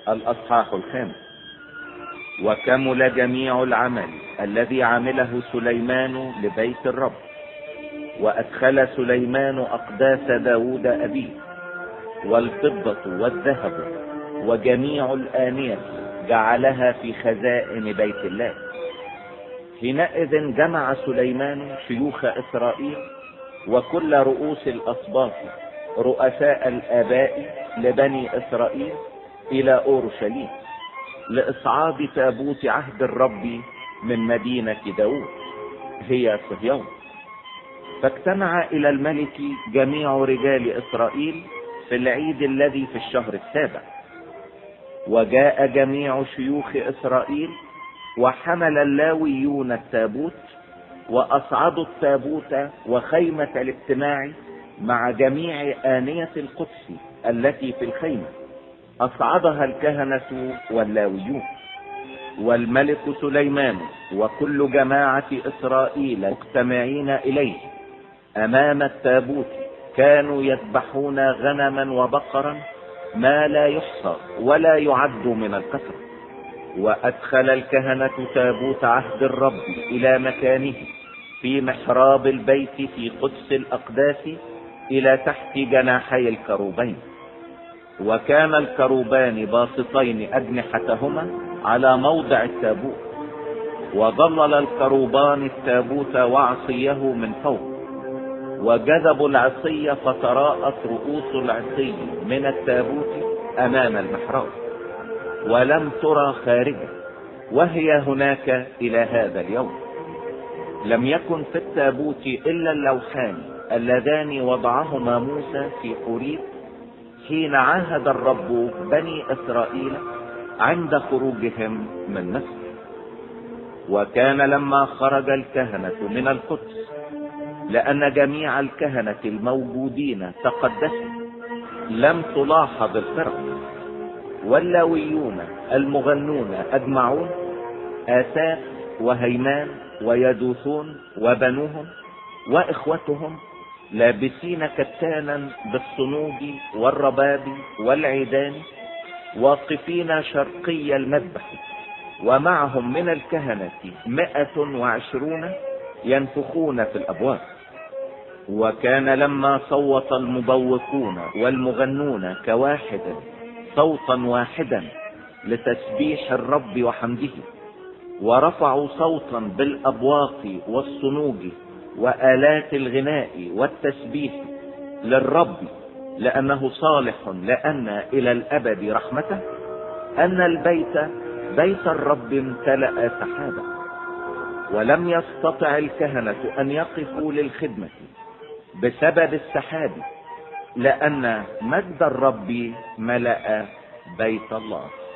الأصحاح 5. وكمل جميع العمل الذي عمله سليمان لبيت الرب، وأدخل سليمان أقداس داود أبيه، والفضة والذهب وجميع الآنية جعلها في خزائن بيت الله. حينئذ جمع سليمان شيوخ إسرائيل وكل رؤوس الأسباط رؤساء الآباء لبني إسرائيل إلى أورشليم لإصعاد تابوت عهد الرب من مدينة داود هي صهيون. فاجتمع إلى الملك جميع رجال إسرائيل في العيد الذي في الشهر 7. وجاء جميع شيوخ إسرائيل وحمل اللاويون التابوت، وأصعدوا التابوت وخيمة الاجتماع مع جميع آنية القدس التي في الخيمة، أصعدها الكهنة واللاويون. والملك سليمان وكل جماعة إسرائيل مجتمعين إليه أمام التابوت كانوا يذبحون غنما وبقرا ما لا يحصى ولا يعد من الكثرة. وأدخل الكهنة تابوت عهد الرب إلى مكانه في محراب البيت في قدس الأقداس إلى تحت جناحي الكروبين. وكان الكروبان باسطين أجنحتهما على موضع التابوت، وظلل الكروبان التابوت وعصيه من فوق، وجذبوا العصي فتراءت رؤوس العصي من التابوت أمام المحراب، ولم ترى خارجه، وهي هناك إلى هذا اليوم. لم يكن في التابوت إلا اللوحان اللذان وضعهما موسى في حوريب حين عاهد الرب بني إسرائيل عند خروجهم من مصر. وكان لما خرج الكهنة من القدس، لأن جميع الكهنة الموجودين تقدسوا، لم تلاحظ الفرق. واللاويون المغنون أجمعون، آساف وهيمان ويدوثون وبنوهم وإخوتهم، لابسين كتانا بالصنوج والرباب والعيدان، واقفين شرقي المذبح، ومعهم من الكهنة 120 ينفخون في الأبواب. وكان لما صوت المبوقون والمغنون كواحد صوتا واحدا لتسبيح الرب وحمده، ورفعوا صوتا بالأبواق والصنوج وآلات الغناء والتسبيح للرب لأنه صالح، لأن إلى الأبد رحمته، أن البيت بيت الرب امتلأ سحابا. ولم يستطع الكهنة أن يقفوا للخدمة بسبب السحاب، لأن مجد الرب ملأ بيت الله.